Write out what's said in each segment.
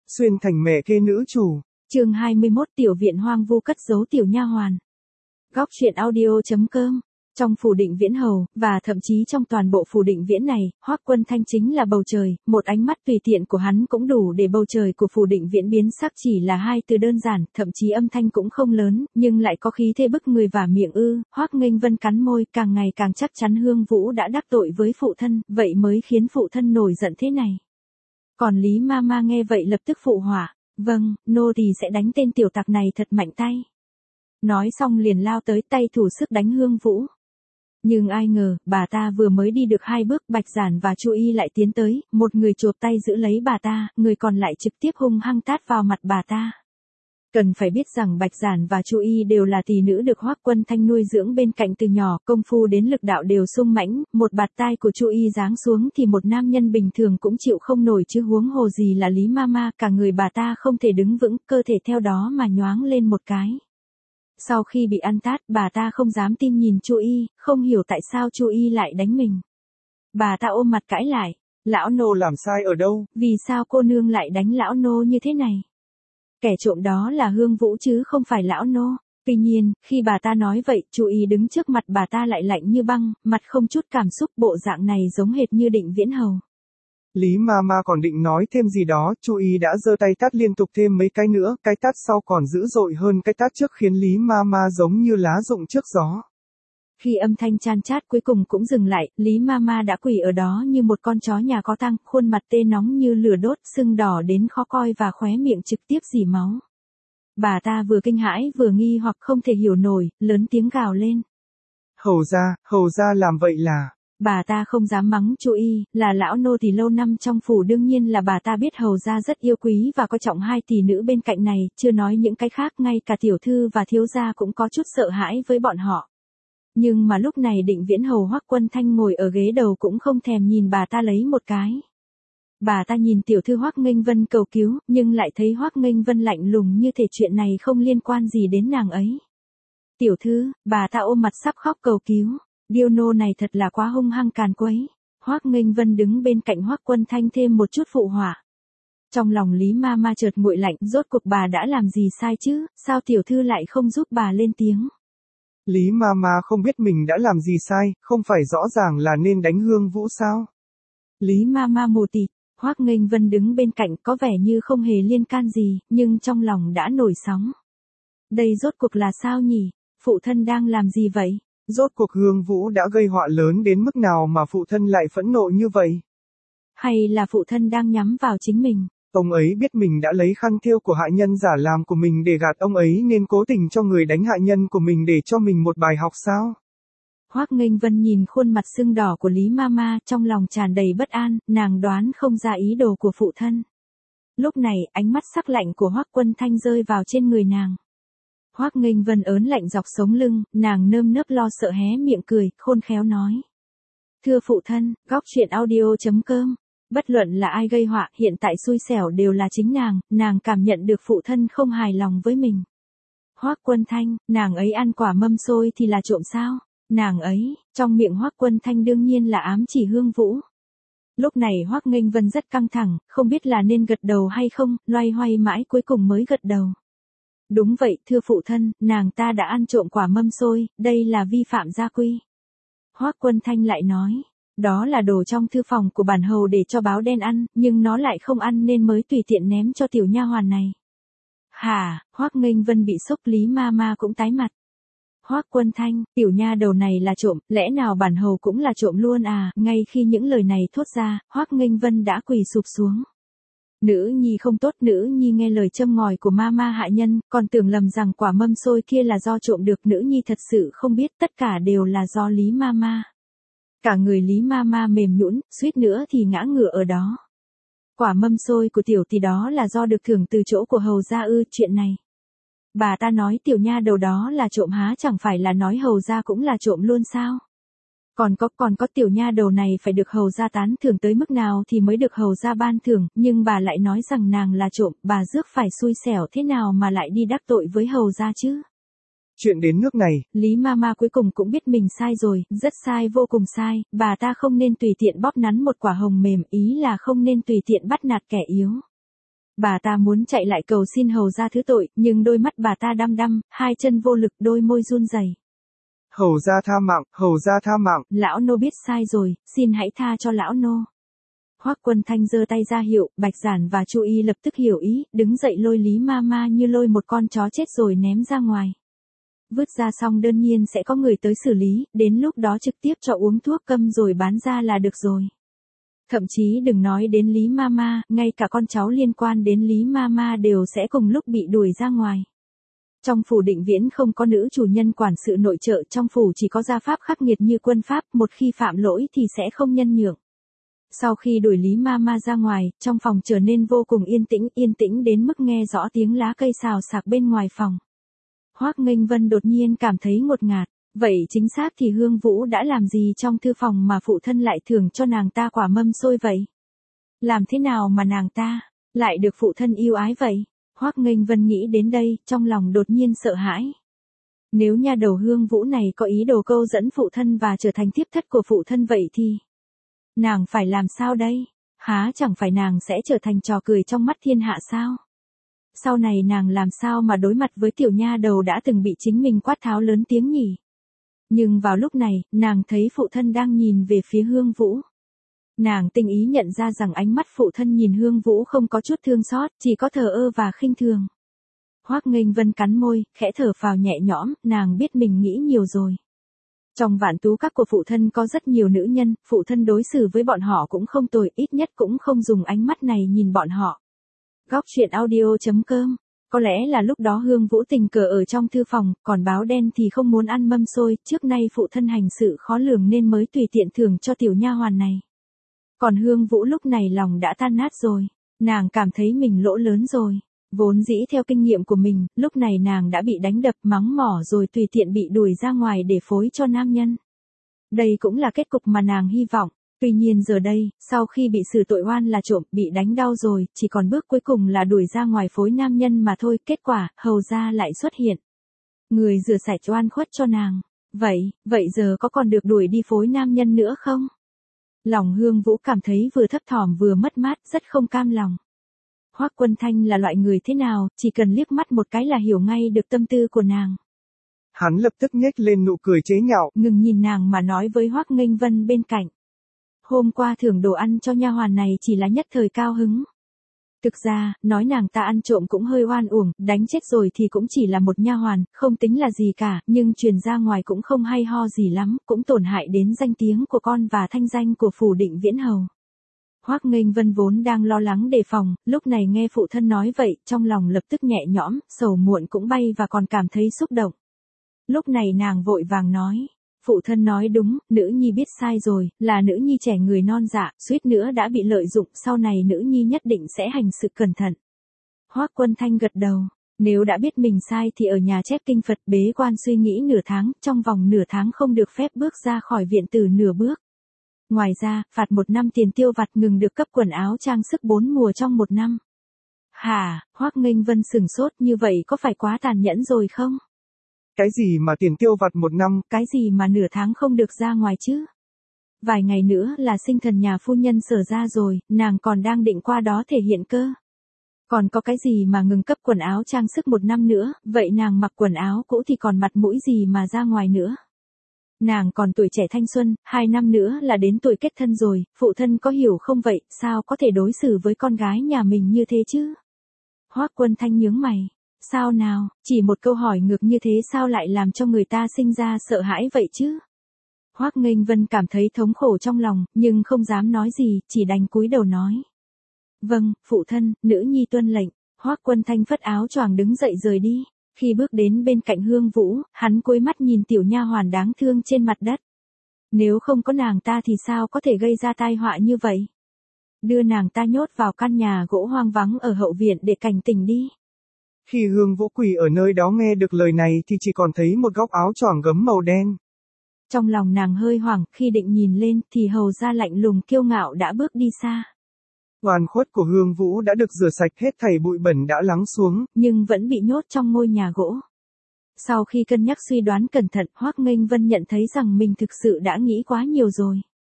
Xuyên thành mẹ kế nữ chủ. Chương 21 Tiểu viện hoang vu cất giấu tiểu nha hoàn. Góc truyện audio.com. Trong phủ Định Viễn hầu, và thậm chí trong toàn bộ phủ Định Viễn này, Hoắc Quân Thanh chính là bầu trời, một ánh mắt tùy tiện của hắn cũng đủ để bầu trời của phủ Định Viễn biến sắc, chỉ là hai từ đơn giản, thậm chí âm thanh cũng không lớn, nhưng lại có khí thế bức người và miệng ư. Hoắc Nghênh Vân cắn môi, càng ngày càng chắc chắn Hương Vũ đã đắc tội với phụ thân, vậy mới khiến phụ thân nổi giận thế này. Còn Lý Mama nghe vậy lập tức phụ họa, vâng, nô tỳ sẽ đánh tên tiểu tặc này thật mạnh tay. Nói xong liền lao tới, tay thủ sức đánh Hương Vũ. Nhưng ai ngờ, bà ta vừa mới đi được 2 bước, Bạch Giản và Chu Y lại tiến tới, một người chộp tay giữ lấy bà ta, người còn lại trực tiếp hung hăng tát vào mặt bà ta. Cần phải biết rằng Bạch Giản và Chu Y đều là tỷ nữ được Hoắc Quân Thanh nuôi dưỡng bên cạnh từ nhỏ, công phu đến lực đạo đều sung mãnh, một bạt tai của Chu Y giáng xuống thì một nam nhân bình thường cũng chịu không nổi chứ huống hồ gì là Lý Mama, cả người bà ta không thể đứng vững, cơ thể theo đó mà nhoáng lên một cái. Sau khi bị ăn tát, bà ta không dám tin nhìn Chu Y, không hiểu tại sao Chu Y lại đánh mình. Bà ta ôm mặt cãi lại, lão nô Làm sai ở đâu? Vì sao cô nương lại đánh lão nô như thế này? Kẻ trộm đó là Hương Vũ chứ không phải lão nô. Tuy nhiên, khi bà ta nói vậy, Chu Y đứng trước mặt bà ta lại lạnh như băng, mặt không chút cảm xúc, bộ dạng này giống hệt như Định Viễn hầu. Lý Mama còn định nói thêm gì đó, Chu Y đã giơ tay tát liên tục thêm mấy cái nữa, cái tát sau còn dữ dội hơn cái tát trước khiến Lý Mama giống như lá rụng trước gió. Khi âm thanh chan chát cuối cùng cũng dừng lại, Lý Mama đã quỳ ở đó như một con chó nhà có tang, khuôn mặt tê nóng như lửa đốt, sưng đỏ đến khó coi và khóe miệng trực tiếp rỉ máu. Bà ta vừa kinh hãi vừa nghi hoặc không thể hiểu nổi, lớn tiếng gào lên. Hầu ra làm vậy là... Bà ta không dám mắng Chu Y, là lão nô tỳ lâu năm trong phủ, đương nhiên là bà ta biết hầu gia rất yêu quý và coi trọng hai tỷ nữ bên cạnh này, chưa nói những cái khác, ngay cả tiểu thư và thiếu gia cũng có chút sợ hãi với bọn họ. Nhưng mà lúc này Định Viễn hầu Hoắc Quân Thanh ngồi ở ghế đầu cũng không thèm nhìn bà ta lấy một cái. Bà ta nhìn tiểu thư Hoắc Nghênh Vân cầu cứu, nhưng lại thấy Hoắc Nghênh Vân lạnh lùng như thể chuyện này không liên quan gì đến nàng ấy. Tiểu thư, bà ta ôm mặt sắp khóc cầu cứu. Điêu nô này thật là quá hung hăng càn quấy. Hoắc Nghênh Vân đứng bên cạnh Hoắc Quân Thanh thêm một chút phụ họa. Trong lòng Lý Mama chợt nguội lạnh, rốt cuộc bà đã làm gì sai chứ, sao tiểu thư lại không giúp bà lên tiếng? Lý Mama không biết mình đã làm gì sai, không phải rõ ràng là nên đánh Hương Vũ sao? Lý Mama mù tịt, Hoắc Nghênh Vân đứng bên cạnh có vẻ như không hề liên can gì, nhưng trong lòng đã nổi sóng. Đây rốt cuộc là sao nhỉ? Phụ thân đang làm gì vậy? Rốt cuộc Hương Vũ đã gây họa lớn đến mức nào mà phụ thân lại phẫn nộ như vậy? Hay là phụ thân đang nhắm vào chính mình? Ông ấy biết mình đã lấy khăn thêu của hạ nhân giả làm của mình để gạt ông ấy nên cố tình cho người đánh hạ nhân của mình để cho mình một bài học sao? Hoắc Nghênh Vân nhìn khuôn mặt sưng đỏ của Lý Mama, trong lòng tràn đầy bất an, nàng đoán không ra ý đồ của phụ thân. Lúc này, ánh mắt sắc lạnh của Hoắc Quân Thanh rơi vào trên người nàng. Hoắc Nghênh Vân ớn lạnh dọc sống lưng, nàng nơm nớp lo sợ hé miệng cười, khôn khéo nói. Thưa phụ thân, góc truyện audio.com. Bất luận là ai gây họa, hiện tại xui xẻo đều là chính nàng cảm nhận được phụ thân không hài lòng với mình. Hoắc Quân Thanh, nàng ấy ăn quả mâm xôi thì là trộm sao? Nàng ấy, trong miệng Hoắc Quân Thanh đương nhiên là ám chỉ Hương Vũ. Lúc này Hoắc Nghênh Vân rất căng thẳng, không biết là nên gật đầu hay không, loay hoay mãi cuối cùng mới gật đầu. Đúng vậy, thưa phụ thân, nàng ta đã ăn trộm quả mâm xôi, đây là vi phạm gia quy. Hoắc Quân Thanh lại nói, đó là đồ trong thư phòng của bản hầu để cho báo đen ăn, nhưng nó lại không ăn nên mới tùy tiện ném cho tiểu nha hoàn này. Hả? Hoắc Nghênh Vân bị sốc, Lý Mama cũng tái mặt. Hoắc Quân Thanh, tiểu nha đầu này là trộm, lẽ nào bản hầu cũng là trộm luôn à? Ngay khi những lời này thốt ra, Hoắc Nghênh Vân đã quỳ sụp xuống. Nữ nhi không tốt, nữ nhi nghe lời châm ngòi của Mama hạ nhân, còn tưởng lầm rằng quả mâm xôi kia là do trộm được, nữ nhi thật sự không biết, tất cả đều là do Lý Mama. Cả người Lý Mama mềm nhũn, suýt nữa thì ngã ngửa ở đó. Quả mâm xôi của tiểu tỷ đó là do được thưởng từ chỗ của hầu gia ư? Chuyện này. Bà ta nói tiểu nha đầu đó là trộm há chẳng phải là nói hầu gia cũng là trộm luôn sao? Còn có tiểu nha đầu này phải được hầu gia tán thưởng tới mức nào thì mới được hầu gia ban thưởng, nhưng bà lại nói rằng nàng là trộm, bà rước phải xui xẻo thế nào mà lại đi đắc tội với hầu gia chứ? Chuyện đến nước này, Lý Mama cuối cùng cũng biết mình sai rồi, rất sai, vô cùng sai, bà ta không nên tùy tiện bóp nắn một quả hồng mềm, ý là không nên tùy tiện bắt nạt kẻ yếu. Bà ta muốn chạy lại cầu xin hầu ra thứ tội, nhưng đôi mắt bà ta đăm đăm, hai chân vô lực, đôi môi run rẩy. Hầu ra tha mạng, hầu ra tha mạng. Lão nô biết sai rồi, xin hãy tha cho lão nô. Hoắc Quân Thanh giơ tay ra hiệu, Bạch Giản và Chu Y lập tức hiểu ý, đứng dậy lôi Lý Mama như lôi một con chó chết rồi ném ra ngoài. Vứt ra xong đương nhiên sẽ có người tới xử lý, đến lúc đó trực tiếp cho uống thuốc câm rồi bán ra là được rồi. Thậm chí đừng nói đến Lý Mama, ngay cả con cháu liên quan đến Lý Mama đều sẽ cùng lúc bị đuổi ra ngoài. Trong phủ Định Viễn không có nữ chủ nhân quản sự nội trợ, trong phủ chỉ có gia pháp khắc nghiệt như quân pháp, một khi phạm lỗi thì sẽ không nhân nhượng. Sau khi đuổi Lý Mama ra ngoài, trong phòng trở nên vô cùng yên tĩnh đến mức nghe rõ tiếng lá cây xào xạc bên ngoài phòng. Hoắc Nghênh Vân đột nhiên cảm thấy ngột ngạt, vậy chính xác thì Hương Vũ đã làm gì trong thư phòng mà phụ thân lại thưởng cho nàng ta quả mâm xôi vậy? Làm thế nào mà nàng ta lại được phụ thân yêu ái vậy? Hoắc Nghênh Vân nghĩ đến đây, trong lòng đột nhiên sợ hãi. Nếu nha đầu Hương Vũ này có ý đồ câu dẫn phụ thân và trở thành thiếp thất của phụ thân vậy thì nàng phải làm sao đây? Há chẳng phải nàng sẽ trở thành trò cười trong mắt thiên hạ sao? Sau này nàng làm sao mà đối mặt với tiểu nha đầu đã từng bị chính mình quát tháo lớn tiếng nhỉ? Nhưng vào lúc này, nàng thấy phụ thân đang nhìn về phía Hương Vũ. Nàng tinh ý nhận ra rằng ánh mắt phụ thân nhìn Hương Vũ không có chút thương xót, chỉ có thờ ơ và khinh thường. Hoắc Nghênh Vân cắn môi, khẽ thở phào nhẹ nhõm, nàng biết mình nghĩ nhiều rồi. Trong vạn tú các của phụ thân có rất nhiều nữ nhân, phụ thân đối xử với bọn họ cũng không tồi, ít nhất cũng không dùng ánh mắt này nhìn bọn họ. Góc truyện audio.com. Có lẽ là lúc đó Hương Vũ tình cờ ở trong thư phòng, còn báo đen thì không muốn ăn mâm xôi, trước nay phụ thân hành sự khó lường nên mới tùy tiện thưởng cho tiểu nha hoàn này. Còn Hương Vũ lúc này lòng đã tan nát rồi, nàng cảm thấy mình lỗ lớn rồi. Vốn dĩ theo kinh nghiệm của mình, lúc này nàng đã bị đánh đập mắng mỏ rồi tùy tiện bị đuổi ra ngoài để phối cho nam nhân. Đây cũng là kết cục mà nàng hy vọng. Tuy nhiên giờ đây, sau khi bị xử tội oan là trộm, bị đánh đau rồi, chỉ còn bước cuối cùng là đuổi ra ngoài phối nam nhân mà thôi, kết quả, hầu gia lại xuất hiện. Người rửa sạch oan khuất cho nàng. Vậy giờ có còn được đuổi đi phối nam nhân nữa không? Lòng Hương Vũ cảm thấy vừa thấp thỏm vừa mất mát, rất không cam lòng. Hoắc Quân Thanh là loại người thế nào, chỉ cần liếc mắt một cái là hiểu ngay được tâm tư của nàng. Hắn lập tức nhếch lên nụ cười chế nhạo, ngừng nhìn nàng mà nói với Hoắc Nghênh Vân bên cạnh. Hôm qua thưởng đồ ăn cho nha hoàn này chỉ là nhất thời cao hứng. Thực ra, nói nàng ta ăn trộm cũng hơi oan uổng, đánh chết rồi thì cũng chỉ là một nha hoàn, không tính là gì cả, nhưng truyền ra ngoài cũng không hay ho gì lắm, cũng tổn hại đến danh tiếng của con và thanh danh của phủ Định Viễn hầu. Hoắc Nghênh Vân vốn đang lo lắng đề phòng, lúc này nghe phụ thân nói vậy, trong lòng lập tức nhẹ nhõm, sầu muộn cũng bay và còn cảm thấy xúc động. Lúc này nàng vội vàng nói, phụ thân nói đúng, nữ nhi biết sai rồi, là nữ nhi trẻ người non dạ, suýt nữa đã bị lợi dụng, sau này nữ nhi nhất định sẽ hành sự cẩn thận. Hoắc Quân Thanh gật đầu, nếu đã biết mình sai thì ở nhà chép kinh Phật bế quan suy nghĩ nửa tháng, trong vòng nửa tháng không được phép bước ra khỏi viện tử nửa bước. Ngoài ra, phạt 1 năm tiền tiêu vặt, ngừng được cấp quần áo trang sức 4 mùa trong 1 năm. Hả, Hoắc Nghênh Vân sửng sốt, như vậy có phải quá tàn nhẫn rồi không? Cái gì mà tiền tiêu vặt 1 năm? Cái gì mà nửa tháng không được ra ngoài chứ? Vài ngày nữa là sinh thần nhà phu nhân Sở ra rồi, nàng còn đang định qua đó thể hiện cơ. Còn có cái gì mà ngừng cấp quần áo trang sức 1 năm nữa, vậy nàng mặc quần áo cũ thì còn mặt mũi gì mà ra ngoài nữa? Nàng còn tuổi trẻ thanh xuân, 2 năm nữa là đến tuổi kết thân rồi, phụ thân có hiểu không vậy, sao có thể đối xử với con gái nhà mình như thế chứ? Hoắc Quân Thanh nhướng mày. Sao nào, chỉ một câu hỏi ngược như thế sao lại làm cho người ta sinh ra sợ hãi vậy chứ? Hoắc Nghênh Vân cảm thấy thống khổ trong lòng, nhưng không dám nói gì, chỉ đành cúi đầu nói. Vâng, phụ thân, nữ nhi tuân lệnh. Hoắc Quân Thanh phất áo choàng đứng dậy rời đi. Khi bước đến bên cạnh Hương Vũ, hắn cúi mắt nhìn tiểu nha hoàn đáng thương trên mặt đất. Nếu không có nàng ta thì sao có thể gây ra tai họa như vậy? Đưa nàng ta nhốt vào căn nhà gỗ hoang vắng ở hậu viện để cảnh tỉnh đi. Khi Hương Vũ quỳ ở nơi đó nghe được lời này thì chỉ còn thấy một góc áo choàng gấm màu đen. Trong lòng nàng hơi hoảng, khi định nhìn lên thì hầu ra lạnh lùng kiêu ngạo đã bước đi xa. Oan khuất của Hương Vũ đã được rửa sạch, hết thảy bụi bẩn đã lắng xuống, nhưng vẫn bị nhốt trong ngôi nhà gỗ. Sau khi cân nhắc suy đoán cẩn thận, Hoắc Nghênh Vân nhận thấy rằng mình thực sự đã nghĩ quá nhiều rồi.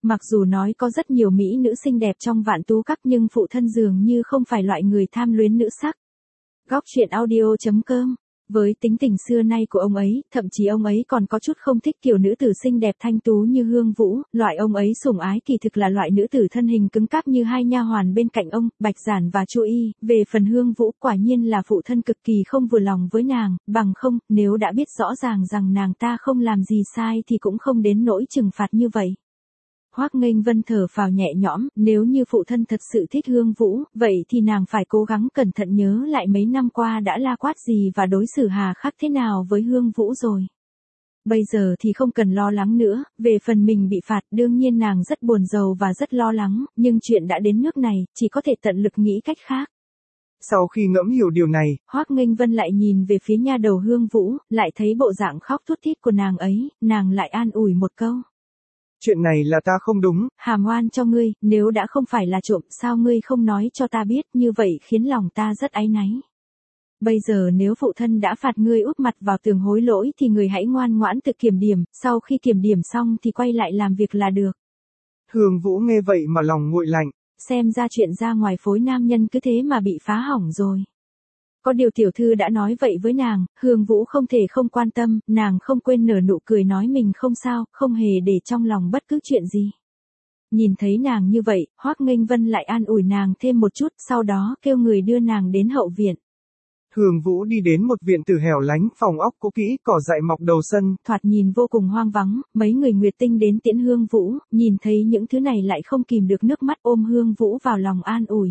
Mặc dù nói có rất nhiều mỹ nữ xinh đẹp trong vạn tú các nhưng phụ thân dường như không phải loại người tham luyến nữ sắc. Góc truyện audio.com. Với tính tình xưa nay của ông ấy, thậm chí ông ấy còn có chút không thích kiểu nữ tử xinh đẹp thanh tú như Hương Vũ, loại ông ấy sủng ái kỳ thực là loại nữ tử thân hình cứng cáp như hai nha hoàn bên cạnh ông, Bạch Giản và Chu Y. Về phần Hương Vũ, quả nhiên là phụ thân cực kỳ không vừa lòng với nàng, bằng không, nếu đã biết rõ ràng rằng nàng ta không làm gì sai thì cũng không đến nỗi trừng phạt như vậy. Hoắc Nghênh Vân thở phào nhẹ nhõm, nếu như phụ thân thật sự thích Hương Vũ, vậy thì nàng phải cố gắng cẩn thận nhớ lại mấy năm qua đã la quát gì và đối xử hà khắc thế nào với Hương Vũ rồi. Bây giờ thì không cần lo lắng nữa, về phần mình bị phạt đương nhiên nàng rất buồn rầu và rất lo lắng, nhưng chuyện đã đến nước này, chỉ có thể tận lực nghĩ cách khác. Sau khi ngẫm hiểu điều này, Hoắc Nghênh Vân lại nhìn về phía nha đầu Hương Vũ, lại thấy bộ dạng khóc thút thít của nàng ấy, nàng lại an ủi một câu. Chuyện này là ta không đúng. Hàm oan cho ngươi, nếu đã không phải là trộm, sao ngươi không nói cho ta biết, như vậy khiến lòng ta rất áy náy. Bây giờ nếu phụ thân đã phạt ngươi úp mặt vào tường hối lỗi thì ngươi hãy ngoan ngoãn tự kiểm điểm, sau khi kiểm điểm xong thì quay lại làm việc là được. Hương Vũ nghe vậy mà lòng nguội lạnh. Xem ra chuyện ra ngoài phối nam nhân cứ thế mà bị phá hỏng rồi. Có điều tiểu thư đã nói vậy với nàng, Hương Vũ không thể không quan tâm, nàng không quên nở nụ cười nói mình không sao, không hề để trong lòng bất cứ chuyện gì. Nhìn thấy nàng như vậy, Hoắc Nghênh Vân lại an ủi nàng thêm một chút, sau đó kêu người đưa nàng đến hậu viện. Hương Vũ đi đến một viện tử hẻo lánh, phòng ốc cũ kỹ, cỏ dại mọc đầu sân. Thoạt nhìn vô cùng hoang vắng, mấy người Nguyệt Tinh đến tiễn Hương Vũ, nhìn thấy những thứ này lại không kìm được nước mắt ôm Hương Vũ vào lòng an ủi.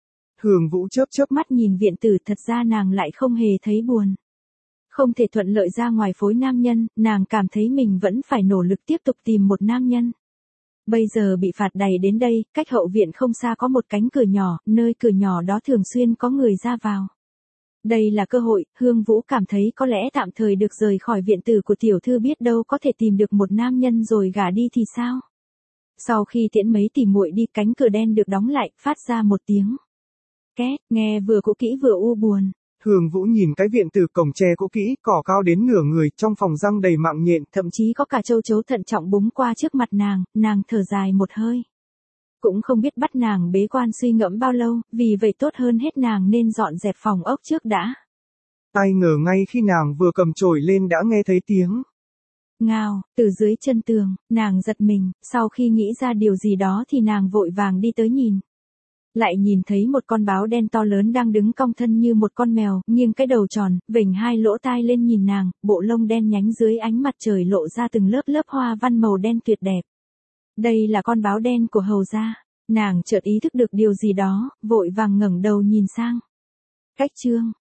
Hương Vũ chớp chớp mắt nhìn viện tử, thật ra nàng lại không hề thấy buồn. Không thể thuận lợi ra ngoài phối nam nhân, nàng cảm thấy mình vẫn phải nỗ lực tiếp tục tìm một nam nhân. Bây giờ bị phạt đày đến đây, cách hậu viện không xa có một cánh cửa nhỏ, nơi cửa nhỏ đó thường xuyên có người ra vào. Đây là cơ hội, Hương Vũ cảm thấy có lẽ tạm thời được rời khỏi viện tử của tiểu thư, biết đâu có thể tìm được một nam nhân rồi gả đi thì sao. Sau khi tiễn mấy tỷ muội đi, cánh cửa đen được đóng lại, phát ra một tiếng két, nghe vừa cũ kỹ vừa u buồn. Hương Vũ nhìn cái viện tử cổng tre cũ kỹ, cỏ cao đến nửa người, trong phòng răng đầy mạng nhện, thậm chí có cả châu chấu thận trọng búng qua trước mặt nàng thở dài một hơi. Cũng không biết bắt nàng bế quan suy ngẫm bao lâu, vì vậy tốt hơn hết nàng nên dọn dẹp phòng ốc trước đã. Ai ngờ ngay khi nàng vừa cầm chổi lên đã nghe thấy tiếng ngao, từ dưới chân tường, nàng giật mình, sau khi nghĩ ra điều gì đó thì nàng vội vàng đi tới nhìn. Lại nhìn thấy một con báo đen to lớn đang đứng cong thân như một con mèo, nghiêng cái đầu tròn, vểnh hai lỗ tai lên nhìn nàng, bộ lông đen nhánh dưới ánh mặt trời lộ ra từng lớp lớp hoa văn màu đen tuyệt đẹp. Đây là con báo đen của hầu gia. Nàng chợt ý thức được điều gì đó, vội vàng ngẩng đầu nhìn sang. Cách chương